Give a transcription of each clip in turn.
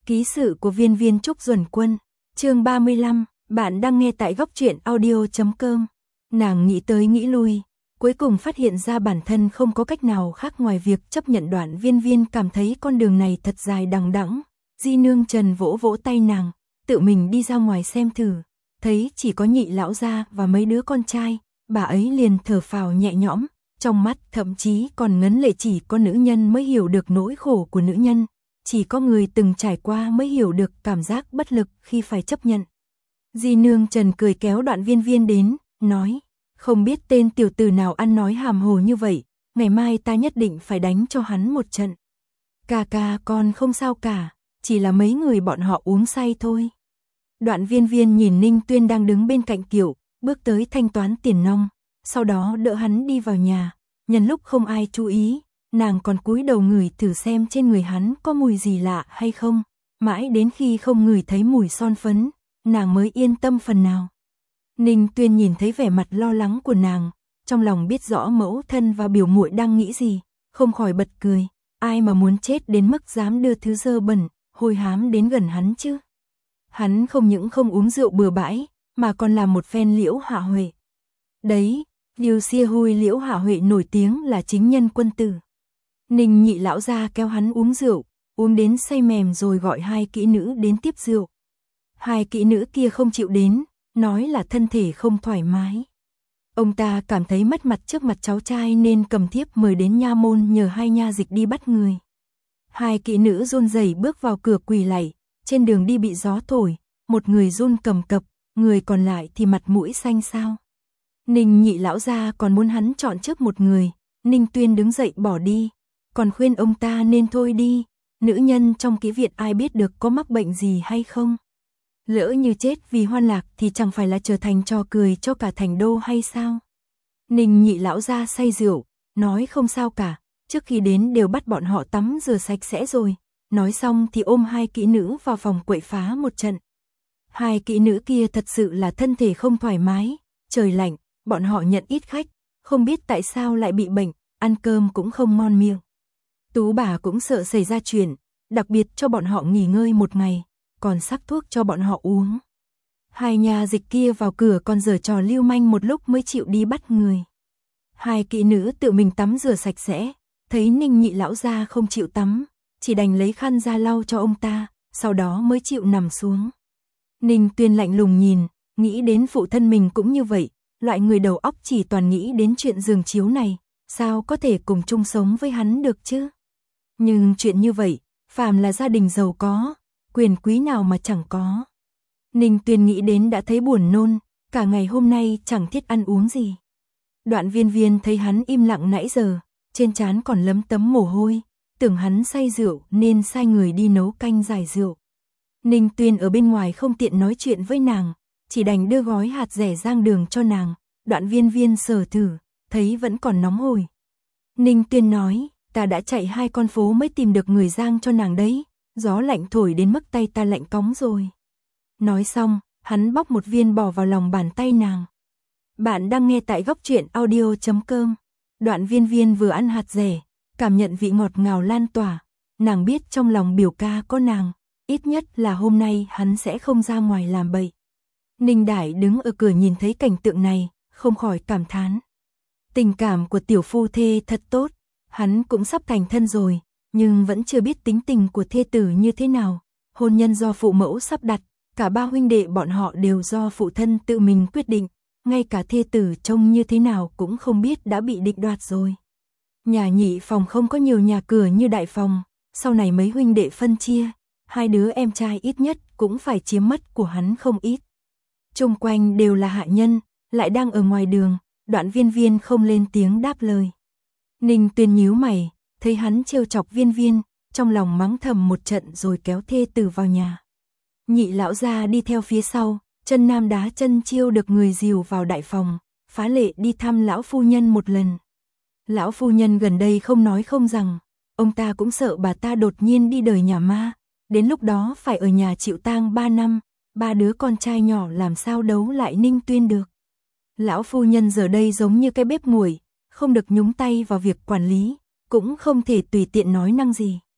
Ký sự của viên viên Trúc Duẩn Quân, chương 35, bạn đang nghe tại góc truyện audio.com. Nàng nghĩ tới nghĩ lui, cuối cùng phát hiện ra bản thân không có cách nào khác ngoài việc chấp nhận. Đoạn viên viên cảm thấy con đường này thật dài đằng đẵng. Di nương Trần vỗ vỗ tay nàng, tự mình đi ra ngoài xem thử, thấy chỉ có Nhị lão gia và mấy đứa con trai, bà ấy liền thở phào nhẹ nhõm, trong mắt thậm chí còn ngấn lệ. Chỉ có nữ nhân mới hiểu được nỗi khổ của nữ nhân, chỉ có người từng trải qua mới hiểu được cảm giác bất lực khi phải chấp nhận. Di nương Trần cười kéo Đoạn viên viên đến, nói, không biết tên tiểu tử nào ăn nói hàm hồ như vậy, ngày mai ta nhất định phải đánh cho hắn một trận. Ca con không sao cả, chỉ là mấy người bọn họ uống say thôi. Đoạn viên viên nhìn Ninh Tuyên đang đứng bên cạnh Kiệu, bước tới thanh toán tiền nong, sau đó đỡ hắn đi vào nhà. Nhân lúc không ai chú ý, nàng còn cúi đầu ngửi thử xem trên người hắn có mùi gì lạ hay không. Mãi đến khi không ngửi thấy mùi son phấn, nàng mới yên tâm phần nào. Ninh Tuyên nhìn thấy vẻ mặt lo lắng của nàng, trong lòng biết rõ mẫu thân và biểu muội đang nghĩ gì, không khỏi bật cười. Ai mà muốn chết đến mức dám đưa thứ dơ bẩn, hôi hám đến gần hắn chứ. Hắn không những không uống rượu bừa bãi, mà còn là một phen Liễu Hạ Huệ. Đấy, Liêu Xia Hui Liễu Hạ Huệ nổi tiếng là chính nhân quân tử. Ninh Nhị lão gia kéo hắn uống rượu, uống đến say mềm rồi gọi hai kỹ nữ đến tiếp rượu. Hai kỹ nữ kia không chịu đến, nói là thân thể không thoải mái. Ông ta cảm thấy mất mặt trước mặt cháu trai nên cầm thiếp mời đến nha môn nhờ hai nha dịch đi bắt người. Hai kỹ nữ run rẩy bước vào cửa quỳ lạy, trên đường đi bị gió thổi, một người run cầm cập, người còn lại thì mặt mũi xanh xao. Ninh Nhị lão gia còn muốn hắn chọn trước một người, Ninh Tuyên đứng dậy bỏ đi, còn khuyên ông ta nên thôi đi, nữ nhân trong kỹ viện ai biết được có mắc bệnh gì hay không. Lỡ như chết vì hoan lạc thì chẳng phải là trở thành trò cười cho cả thành đô hay sao. Ninh Nhị lão gia say rượu, nói không sao cả, trước khi đến đều bắt bọn họ tắm rửa sạch sẽ rồi. Nói xong thì ôm hai kỹ nữ vào phòng quậy phá một trận. Hai kỹ nữ kia thật sự là thân thể không thoải mái, trời lạnh, bọn họ nhận ít khách, không biết tại sao lại bị bệnh, ăn cơm cũng không ngon miệng. Tú bà cũng sợ xảy ra chuyện, đặc biệt cho bọn họ nghỉ ngơi một ngày, còn sắc thuốc cho bọn họ uống. Hai nhà dịch kia vào cửa còn giở trò lưu manh một lúc mới chịu đi bắt người. Hai kỹ nữ tự mình tắm rửa sạch sẽ, thấy Ninh Nhị lão gia không chịu tắm, chỉ đành lấy khăn ra lau cho ông ta, sau đó mới chịu nằm xuống. Ninh Tuyên lạnh lùng nhìn, nghĩ đến phụ thân mình cũng như vậy, loại người đầu óc chỉ toàn nghĩ đến chuyện giường chiếu này, sao có thể cùng chung sống với hắn được chứ? Nhưng chuyện như vậy, phàm là gia đình giàu có, quyền quý nào mà chẳng có. Ninh Tuyên nghĩ đến đã thấy buồn nôn, cả ngày hôm nay chẳng thiết ăn uống gì. Đoạn viên viên thấy hắn im lặng nãy giờ, trên trán còn lấm tấm mồ hôi, tưởng hắn say rượu nên sai người đi nấu canh giải rượu. Ninh Tuyên ở bên ngoài không tiện nói chuyện với nàng, chỉ đành đưa gói hạt dẻ rang đường cho nàng. Đoạn viên viên sờ thử, thấy vẫn còn nóng hổi. Ninh Tuyên nói, ta đã chạy 2 con phố mới tìm được người rang cho nàng đấy, gió lạnh thổi đến mức tay ta lạnh cóng rồi. Nói xong, hắn bóc một viên bỏ vào lòng bàn tay nàng. Bạn đang nghe tại góc truyện audio.com. Đoạn viên viên vừa ăn hạt dẻ, cảm nhận vị ngọt ngào lan tỏa, nàng biết trong lòng biểu ca có nàng, ít nhất là hôm nay hắn sẽ không ra ngoài làm bậy. Ninh Đại đứng ở cửa nhìn thấy cảnh tượng này, không khỏi cảm thán. Tình cảm của tiểu phu thê thật tốt, hắn cũng sắp thành thân rồi, nhưng vẫn chưa biết tính tình của thê tử như thế nào. Hôn nhân do phụ mẫu sắp đặt, cả 3 huynh đệ bọn họ đều do phụ thân tự mình quyết định, ngay cả thê tử trông như thế nào cũng không biết đã bị định đoạt rồi. Nhà nhị phòng không có nhiều nhà cửa như đại phòng, sau này mấy huynh đệ phân chia, 2 đứa em trai ít nhất cũng phải chiếm mất của hắn không ít. Chung quanh đều là hạ nhân, lại đang ở ngoài đường, Đoạn viên viên không lên tiếng đáp lời. Ninh Tuyên nhíu mày, thấy hắn trêu chọc viên viên, trong lòng mắng thầm một trận rồi kéo thê tử vào nhà. Nhị lão gia đi theo phía sau, chân nam đá chân chiêu được người dìu vào đại phòng, phá lệ đi thăm lão phu nhân một lần. Lão phu nhân gần đây không nói không rằng, ông ta cũng sợ bà ta đột nhiên đi đời nhà ma, đến lúc đó phải ở nhà chịu tang 3 năm, 3 đứa con trai nhỏ làm sao đấu lại Ninh Tuyên được. Lão phu nhân giờ đây giống như cái bếp nguội, không được nhúng tay vào việc quản lý, cũng không thể tùy tiện nói năng gì.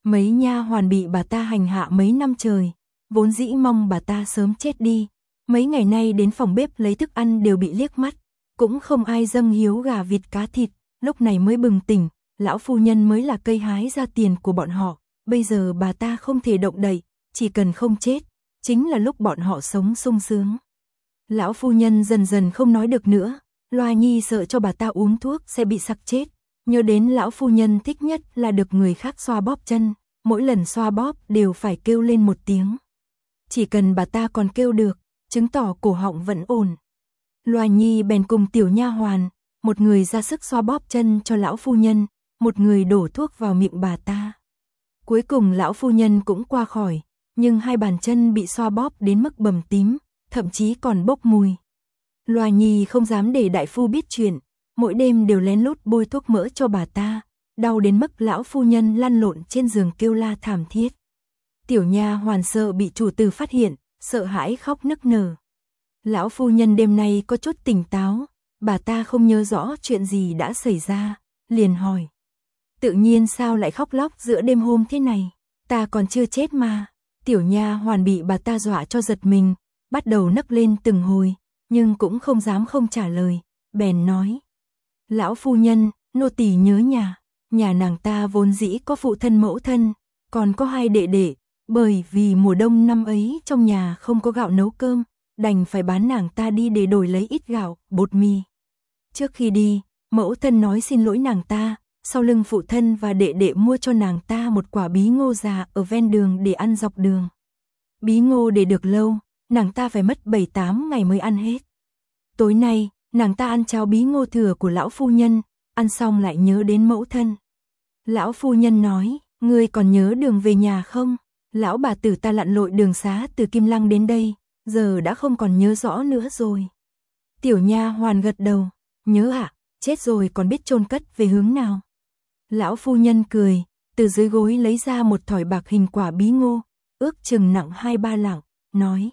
Mấy nha hoàn bị bà ta hành hạ mấy năm trời, vốn dĩ mong bà ta sớm chết đi. Mấy ngày nay đến phòng bếp lấy thức ăn đều bị liếc mắt, cũng không ai dâng hiếu gà vịt cá thịt, lúc này mới bừng tỉnh, lão phu nhân mới là cây hái ra tiền của bọn họ, bây giờ bà ta không thể động đậy, chỉ cần không chết, chính là lúc bọn họ sống sung sướng. Lão phu nhân dần dần không nói được nữa, Loa Nhi sợ cho bà ta uống thuốc sẽ bị sặc chết, nhớ đến lão phu nhân thích nhất là được người khác xoa bóp chân, mỗi lần xoa bóp đều phải kêu lên một tiếng. Chỉ cần bà ta còn kêu được, chứng tỏ cổ họng vẫn ổn. Loa Nhi bèn cùng tiểu nha hoàn, một người ra sức xoa bóp chân cho lão phu nhân, một người đổ thuốc vào miệng bà ta. Cuối cùng lão phu nhân cũng qua khỏi, nhưng hai bàn chân bị xoa bóp đến mức bầm tím, thậm chí còn bốc mùi. Loa Nhi không dám để đại phu biết chuyện, mỗi đêm đều lén lút bôi thuốc mỡ cho bà ta, đau đến mức lão phu nhân lăn lộn trên giường kêu la thảm thiết. Tiểu nha hoàn sợ bị chủ tử phát hiện, sợ hãi khóc nức nở. Lão phu nhân đêm nay có chút tỉnh táo, bà ta không nhớ rõ chuyện gì đã xảy ra, liền hỏi. Tự nhiên sao lại khóc lóc giữa đêm hôm thế này, ta còn chưa chết mà. Tiểu nha hoàn bị bà ta dọa cho giật mình, bắt đầu nấc lên từng hồi, nhưng cũng không dám không trả lời, bèn nói. Lão phu nhân, nô tỳ nhớ nhà nàng ta vốn dĩ có phụ thân mẫu thân, còn có hai đệ đệ, bởi vì mùa đông năm ấy trong nhà không có gạo nấu cơm, đành phải bán nàng ta đi để đổi lấy ít gạo, bột mì. Trước khi đi, mẫu thân nói xin lỗi nàng ta, sau lưng phụ thân và đệ đệ mua cho nàng ta một quả bí ngô già ở ven đường để ăn dọc đường. Bí ngô để được lâu, nàng ta phải mất 7-8 ngày mới ăn hết. Tối nay, nàng ta ăn cháo bí ngô thừa của lão phu nhân, ăn xong lại nhớ đến mẫu thân. Lão phu nhân nói, ngươi còn nhớ đường về nhà không? Lão bà tử ta lặn lội đường xá từ Kim Lăng đến đây, giờ đã không còn nhớ rõ nữa rồi. Tiểu nha hoàn gật đầu, nhớ ạ, chết rồi còn biết chôn cất về hướng nào. Lão phu nhân cười, từ dưới gối lấy ra một thỏi bạc hình quả bí ngô, ước chừng nặng 2-3 lạng, nói.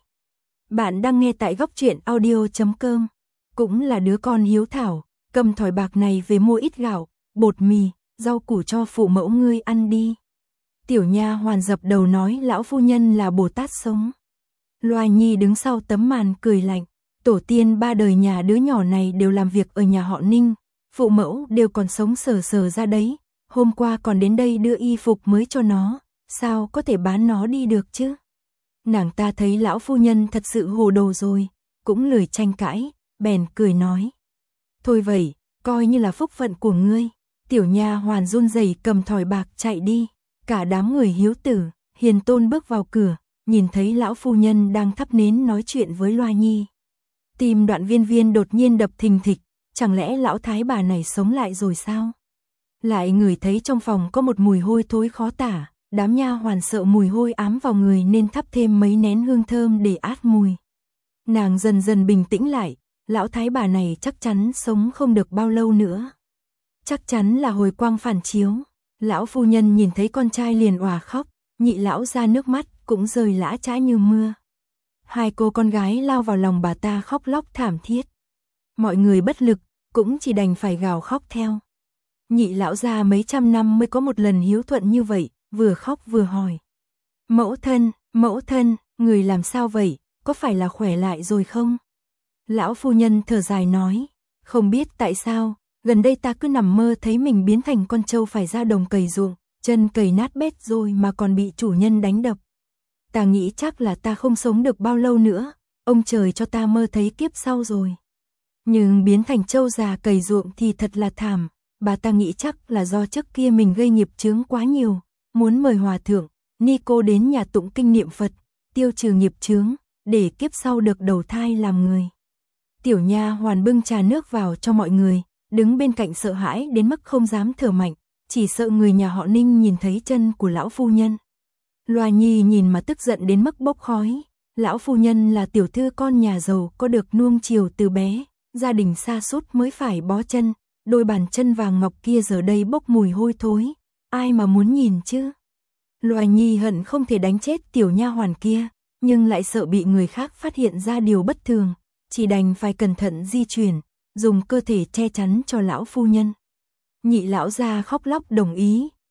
Bạn đang nghe tại góc truyện audio.com, cũng là đứa con hiếu thảo, cầm thỏi bạc này về mua ít gạo, bột mì, rau củ cho phụ mẫu ngươi ăn đi. Tiểu nha hoàn dập đầu nói lão phu nhân là Bồ Tát sống. Loa Nhi đứng sau tấm màn cười lạnh, tổ tiên 3 đời nhà đứa nhỏ này đều làm việc ở nhà họ Ninh, phụ mẫu đều còn sống sờ sờ ra đấy, hôm qua còn đến đây đưa y phục mới cho nó, sao có thể bán nó đi được chứ? Nàng ta thấy lão phu nhân thật sự hồ đồ rồi, cũng lười tranh cãi, bèn cười nói. Thôi vậy, coi như là phúc phận của ngươi. Tiểu nha hoàn run rẩy cầm thỏi bạc chạy đi, cả đám người hiếu tử, hiền tôn bước vào cửa, nhìn thấy lão phu nhân đang thắp nến nói chuyện với Loa Nhi. Tim Đoạn Viên Viên đột nhiên đập thình thịch, chẳng lẽ lão thái bà này sống lại rồi sao? Lại ngửi thấy trong phòng có một mùi hôi thối khó tả, đám nha hoàn sợ mùi hôi ám vào người nên thắp thêm mấy nén hương thơm để át mùi. Nàng dần dần bình tĩnh lại, lão thái bà này chắc chắn sống không được bao lâu nữa. Chắc chắn là hồi quang phản chiếu. Lão phu nhân nhìn thấy con trai liền òa khóc, nhị lão ra nước mắt cũng rơi lã chã như mưa. Hai cô con gái lao vào lòng bà ta khóc lóc thảm thiết. Mọi người bất lực, cũng chỉ đành phải gào khóc theo. Nhị lão gia mấy trăm năm mới có một lần hiếu thuận như vậy, vừa khóc vừa hỏi. Mẫu thân, người làm sao vậy, có phải là khỏe lại rồi không? Lão phu nhân thở dài nói, không biết tại sao, gần đây ta cứ nằm mơ thấy mình biến thành con trâu phải ra đồng cày ruộng, chân cày nát bét rồi mà còn bị chủ nhân đánh đập. Ta nghĩ chắc là ta không sống được bao lâu nữa, ông trời cho ta mơ thấy kiếp sau rồi. Nhưng biến thành trâu già cày ruộng thì thật là thảm, bà ta nghĩ chắc là do trước kia mình gây nghiệp chướng quá nhiều, muốn mời hòa thượng, ni cô đến nhà tụng kinh niệm Phật, tiêu trừ nghiệp chướng, để kiếp sau được đầu thai làm người. Tiểu nha hoàn bưng trà nước vào cho mọi người, đứng bên cạnh sợ hãi đến mức không dám thở mạnh, chỉ sợ người nhà họ Ninh nhìn thấy chân của lão phu nhân. Loa Nhi nhìn mà tức giận đến mức bốc khói, lão phu nhân là tiểu thư con nhà giàu có được nuông chiều từ bé, gia đình sa sút mới phải bó chân, đôi bàn chân vàng ngọc kia giờ đây bốc mùi hôi thối, ai mà muốn nhìn chứ. Loa Nhi hận không thể đánh chết tiểu nha hoàn kia, nhưng lại sợ bị người khác phát hiện ra điều bất thường, chỉ đành phải cẩn thận di chuyển, dùng cơ thể che chắn cho lão phu nhân. Nhị lão gia khóc lóc đồng ý,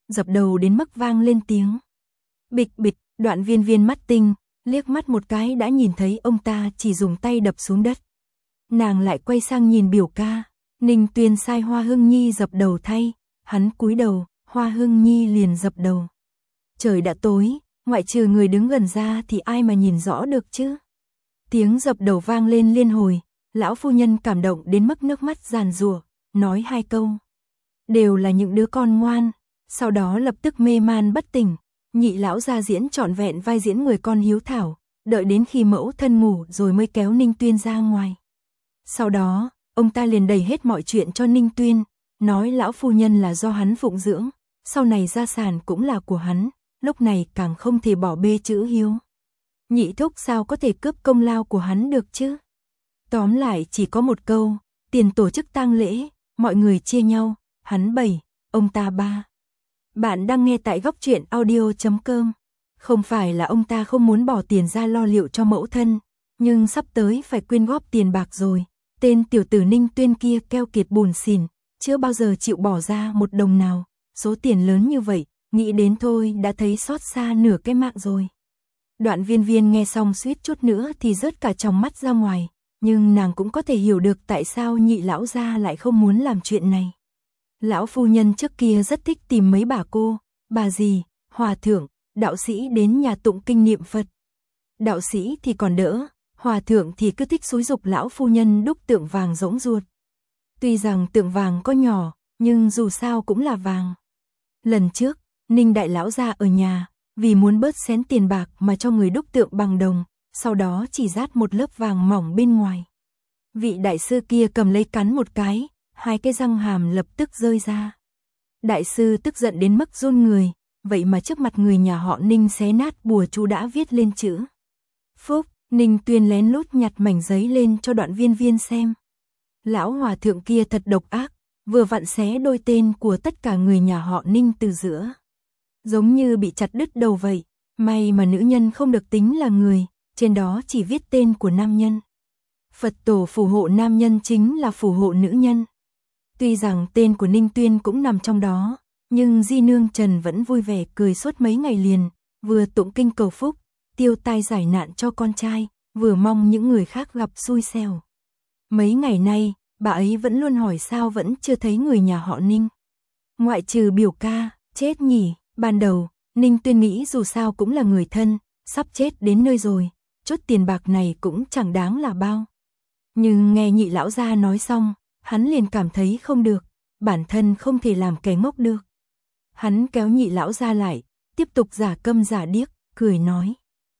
dập đầu đến mức vang lên tiếng. Bịch bịch, Đoạn Viên Viên mắt tinh, liếc mắt một cái đã nhìn thấy ông ta chỉ dùng tay đập xuống đất. Nàng lại quay sang nhìn biểu ca, Ninh Tuyên sai Hoa Hưng Nhi dập đầu thay, hắn cúi đầu, Hoa Hưng Nhi liền dập đầu. Trời đã tối, ngoại trừ người đứng gần ra thì ai mà nhìn rõ được chứ. Tiếng dập đầu vang lên liên hồi, lão phu nhân cảm động đến mức nước mắt giàn giụa, nói hai câu. Đều là những đứa con ngoan, sau đó lập tức mê man bất tỉnh. Nhị lão gia diễn trọn vẹn vai diễn người con hiếu thảo, đợi đến khi mẫu thân ngủ rồi mới kéo Ninh Tuyên ra ngoài. Sau đó, ông ta liền đẩy hết mọi chuyện cho Ninh Tuyên, nói lão phu nhân là do hắn phụng dưỡng, sau này gia sản cũng là của hắn, lúc này càng không thể bỏ bê chữ hiếu. Nhị thúc sao có thể cướp công lao của hắn được chứ? Tóm lại chỉ có một câu, tiền tổ chức tang lễ, mọi người chia nhau, hắn 7, ông ta 3. Bạn đang nghe tại góc truyện audio.com. Không phải là ông ta không muốn bỏ tiền ra lo liệu cho mẫu thân, nhưng sắp tới phải quyên góp tiền bạc rồi. Tên tiểu tử Ninh Tuyên kia keo kiệt buồn xỉn, chưa bao giờ chịu bỏ ra một đồng nào. Số tiền lớn như vậy, nghĩ đến thôi đã thấy xót xa nửa cái mạng rồi. Đoạn Viên Viên nghe xong suýt chút nữa thì rớt cả tròng mắt ra ngoài, nhưng nàng cũng có thể hiểu được tại sao nhị lão gia lại không muốn làm chuyện này. Lão phu nhân trước kia rất thích tìm mấy bà cô, bà dì, hòa thượng, đạo sĩ đến nhà tụng kinh niệm Phật. Đạo sĩ thì còn đỡ, hòa thượng thì cứ thích xúi giục lão phu nhân đúc tượng vàng rỗng ruột. Tuy rằng tượng vàng có nhỏ, nhưng dù sao cũng là vàng. Lần trước, Ninh đại lão gia ở nhà, vì muốn bớt xén tiền bạc mà cho người đúc tượng bằng đồng, sau đó chỉ dát một lớp vàng mỏng bên ngoài. Vị đại sư kia cầm lấy cắn một cái, hai cái răng hàm lập tức rơi ra. Đại sư tức giận đến mức run người, vậy mà trước mặt người nhà họ Ninh xé nát bùa chú đã viết lên chữ Phúc. Ninh Tuyên lén lút nhặt mảnh giấy lên cho Đoạn Viên Viên xem. Lão hòa thượng kia thật độc ác, vừa vặn xé đôi tên của tất cả người nhà họ Ninh từ giữa. Giống như bị chặt đứt đầu vậy, may mà nữ nhân không được tính là người, trên đó chỉ viết tên của nam nhân. Phật tổ phù hộ nam nhân chính là phù hộ nữ nhân. Tuy rằng tên của Ninh Tuyên cũng nằm trong đó, nhưng Di Nương Trần vẫn vui vẻ cười suốt mấy ngày liền, vừa tụng kinh cầu phúc, tiêu tai giải nạn cho con trai, vừa mong những người khác gặp xui xẻo. Mấy ngày nay, bà ấy vẫn luôn hỏi sao vẫn chưa thấy người nhà họ Ninh. Ngoại trừ biểu ca, chết nhỉ, ban đầu, Ninh Tuyên nghĩ dù sao cũng là người thân, sắp chết đến nơi rồi, chút tiền bạc này cũng chẳng đáng là bao. Nhưng nghe nhị lão gia nói xong, hắn liền cảm thấy không được, bản thân không thể làm kẻ ngốc được. Hắn kéo nhị lão gia lại, tiếp tục giả câm giả điếc, cười nói.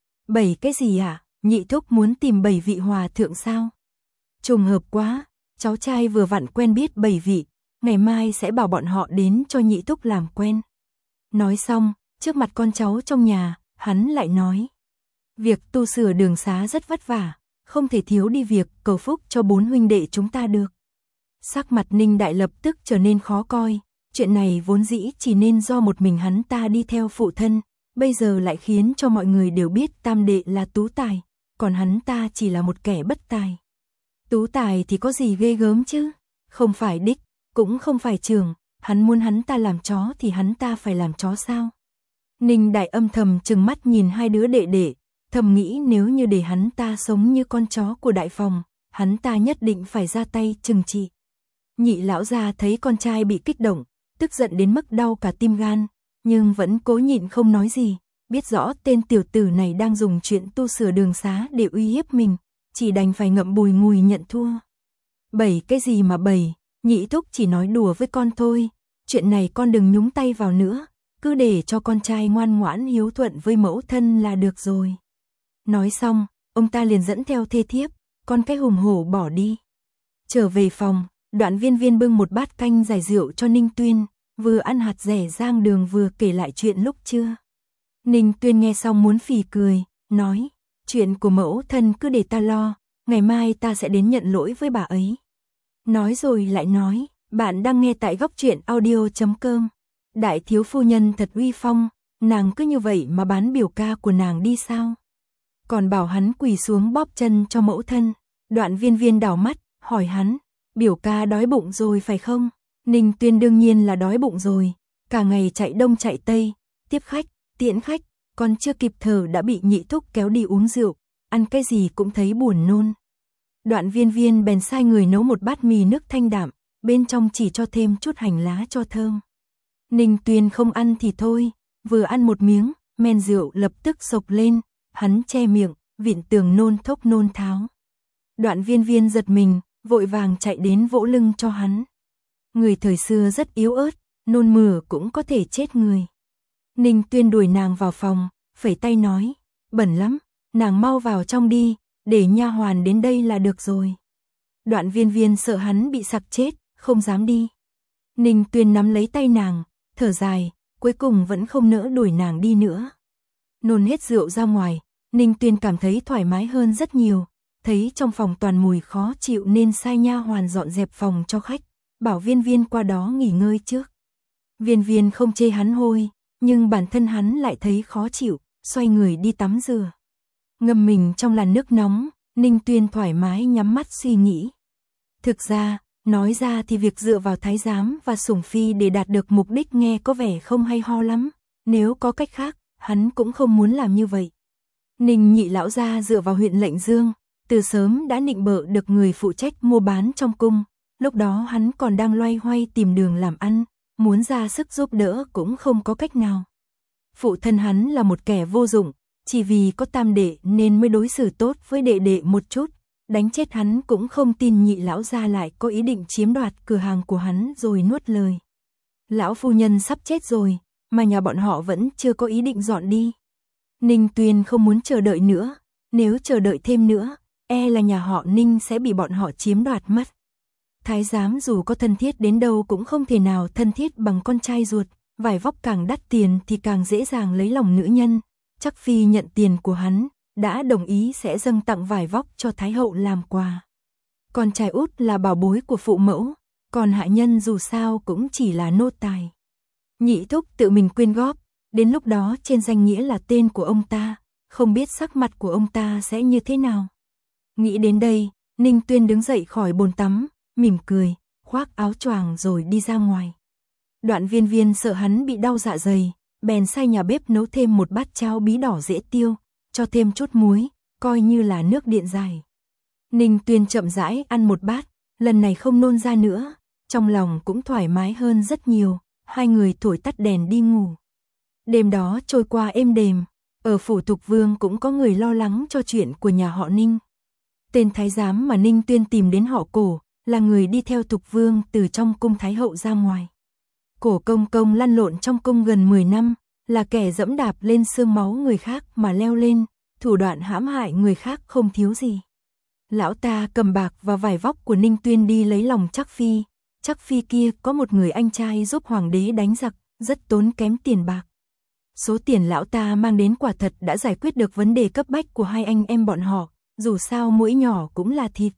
7 cái gì ạ? Nhị thúc muốn tìm 7 vị hòa thượng sao? Trùng hợp quá, cháu trai vừa vặn quen biết 7 vị, ngày mai sẽ bảo bọn họ đến cho nhị thúc làm quen. Nói xong, trước mặt con cháu trong nhà, hắn lại nói. Việc tu sửa đường xá rất vất vả, không thể thiếu đi việc cầu phúc cho 4 huynh đệ chúng ta được. Sắc mặt Ninh Đại lập tức trở nên khó coi, chuyện này vốn dĩ chỉ nên do một mình hắn ta đi theo phụ thân, bây giờ lại khiến cho mọi người đều biết tam đệ là tú tài, còn hắn ta chỉ là một kẻ bất tài. Tú tài thì có gì ghê gớm chứ, không phải đích, cũng không phải trưởng, hắn muốn hắn ta làm chó thì hắn ta phải làm chó sao? Ninh Đại âm thầm trừng mắt nhìn hai đứa đệ đệ, thầm nghĩ nếu như để hắn ta sống như con chó của đại phòng, hắn ta nhất định phải ra tay trừng trị. Nhị lão gia thấy con trai bị kích động, tức giận đến mức đau cả tim gan, nhưng vẫn cố nhịn không nói gì, biết rõ tên tiểu tử này đang dùng chuyện tu sửa đường xá để uy hiếp mình, chỉ đành phải ngậm bùi ngùi nhận thua. 7 cái gì mà 7, nhị thúc chỉ nói đùa với con thôi, chuyện này con đừng nhúng tay vào nữa, cứ để cho con trai ngoan ngoãn hiếu thuận với mẫu thân là được rồi. Nói xong, ông ta liền dẫn theo thê thiếp, con cái hùng hổ bỏ đi. Trở về phòng, Đoạn Viên Viên bưng một bát canh giải rượu cho Ninh Tuyên, vừa ăn hạt rẻ rang đường vừa kể lại chuyện lúc trưa. Ninh Tuyên nghe xong muốn phì cười, nói, chuyện của mẫu thân cứ để ta lo, ngày mai ta sẽ đến nhận lỗi với bà ấy. Nói rồi lại nói, bạn đang nghe tại góc truyện audio.com. Đại thiếu phu nhân thật uy phong, nàng cứ như vậy mà bán biểu ca của nàng đi sao? Còn bảo hắn quỳ xuống bóp chân cho mẫu thân. Đoạn Viên Viên đảo mắt, hỏi hắn, biểu ca đói bụng rồi phải không? Ninh Tuyên đương nhiên là đói bụng rồi, cả ngày chạy đông chạy tây, tiếp khách, tiễn khách, còn chưa kịp thở đã bị nhị thúc kéo đi uống rượu, ăn cái gì cũng thấy buồn nôn. Đoạn Viên Viên bèn sai người nấu một bát mì nước thanh đạm, bên trong chỉ cho thêm chút hành lá cho thơm. Ninh Tuyền không ăn thì thôi, vừa ăn một miếng, men rượu lập tức sộc lên, hắn che miệng, vịn tường nôn thốc nôn tháo. Đoạn Viên Viên giật mình, vội vàng chạy đến vỗ lưng cho hắn. Người thời xưa rất yếu ớt, nôn mửa cũng có thể chết người. Ninh Tuyền đuổi nàng vào phòng, phẩy tay nói, bẩn lắm, nàng mau vào trong đi, để nha hoàn đến đây là được rồi. Đoạn Viên Viên sợ hắn bị sặc chết, không dám đi. Ninh Tuyền nắm lấy tay nàng, thở dài, cuối cùng vẫn không nỡ đuổi nàng đi nữa. Nôn hết rượu ra ngoài, Ninh Tuyền cảm thấy thoải mái hơn rất nhiều, thấy trong phòng toàn mùi khó chịu nên sai nha hoàn dọn dẹp phòng cho khách, bảo Viên Viên qua đó nghỉ ngơi trước. Viên Viên không chê hắn hôi, nhưng bản thân hắn lại thấy khó chịu, xoay người đi tắm rửa. Ngâm mình trong làn nước nóng, Ninh Tuyền thoải mái nhắm mắt suy nghĩ. Thực ra, nói ra thì việc dựa vào thái giám và sủng phi để đạt được mục đích nghe có vẻ không hay ho lắm, nếu có cách khác, hắn cũng không muốn làm như vậy. Ninh Nhị lão gia dựa vào huyện Lệnh Dương, từ sớm đã nịnh bợ được người phụ trách mua bán trong cung, lúc đó hắn còn đang loay hoay tìm đường làm ăn, muốn ra sức giúp đỡ cũng không có cách nào. Phụ thân hắn là một kẻ vô dụng, chỉ vì có tam đệ nên mới đối xử tốt với đệ đệ một chút, đánh chết hắn cũng không tin Nhị lão gia lại có ý định chiếm đoạt cửa hàng của hắn rồi nuốt lời. Lão phu nhân sắp chết rồi, mà nhà bọn họ vẫn chưa có ý định dọn đi. Ninh Tuyền không muốn chờ đợi nữa, nếu chờ đợi thêm nữa, e là nhà họ Ninh sẽ bị bọn họ chiếm đoạt mất. Thái giám dù có thân thiết đến đâu cũng không thể nào thân thiết bằng con trai ruột, vải vóc càng đắt tiền thì càng dễ dàng lấy lòng nữ nhân. Chắc phi nhận tiền của hắn, đã đồng ý sẽ dâng tặng vải vóc cho Thái hậu làm quà. Con trai út là bảo bối của phụ mẫu, còn hạ nhân dù sao cũng chỉ là nô tài. Nhị thúc tự mình quyên góp, đến lúc đó trên danh nghĩa là tên của ông ta, không biết sắc mặt của ông ta sẽ như thế nào. Nghĩ đến đây, Ninh Tuyền đứng dậy khỏi bồn tắm, mỉm cười, khoác áo choàng rồi đi ra ngoài. Đoạn Viên Viên sợ hắn bị đau dạ dày, bèn sai nhà bếp nấu thêm một bát cháo bí đỏ dễ tiêu, cho thêm chút muối, coi như là nước điện giải. Ninh Tuyền chậm rãi ăn một bát, lần này không nôn ra nữa, trong lòng cũng thoải mái hơn rất nhiều, hai người thổi tắt đèn đi ngủ. Đêm đó trôi qua êm đềm, ở phủ Thục Vương cũng có người lo lắng cho chuyện của nhà họ Ninh. Tên thái giám mà Ninh Tuyền tìm đến họ Cổ, là người đi theo Thục Vương từ trong cung Thái hậu ra ngoài. Cổ công công lăn lộn trong cung gần 10 năm, là kẻ dẫm đạp lên xương máu người khác mà leo lên, thủ đoạn hãm hại người khác không thiếu gì. Lão ta cầm bạc và vải vóc của Ninh Tuyền đi lấy lòng Trắc Phi kia có một người anh trai giúp hoàng đế đánh giặc, rất tốn kém tiền bạc. Số tiền lão ta mang đến quả thật đã giải quyết được vấn đề cấp bách của hai anh em bọn họ, dù sao mũi nhỏ cũng là thịt.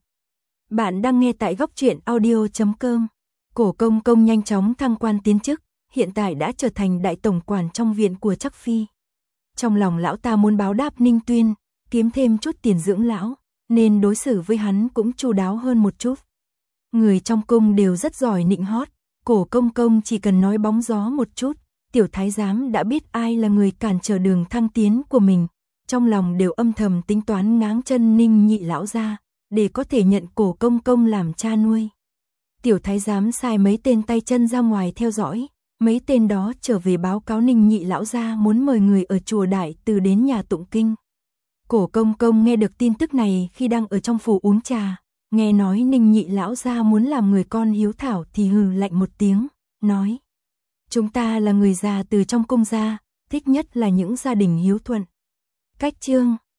Bạn đang nghe tại Góc Truyện Audio.com. Cổ công công nhanh chóng thăng quan tiến chức, hiện tại đã trở thành đại tổng quản trong viện của Trắc Phi. Trong lòng lão ta muốn báo đáp Ninh Tuyền, kiếm thêm chút tiền dưỡng lão, nên đối xử với hắn cũng chu đáo hơn một chút. Người trong cung đều rất giỏi nịnh hót, cổ công công chỉ cần nói bóng gió một chút, tiểu thái giám đã biết ai là người cản trở đường thăng tiến của mình, trong lòng đều âm thầm tính toán ngáng chân Ninh Nhị lão ra, để có thể nhận cổ công công làm cha nuôi. Tiểu thái giám sai mấy tên tay chân ra ngoài theo dõi, mấy tên đó trở về báo cáo Ninh Nhị lão gia muốn mời người ở chùa Đại Từ đến nhà tụng kinh. Cổ công công nghe được tin tức này khi đang ở trong phủ uống trà, nghe nói Ninh Nhị lão gia muốn làm người con hiếu thảo thì hừ lạnh một tiếng, nói: chúng ta là người già từ trong cung ra, thích nhất là những gia đình hiếu thuận. Cách chương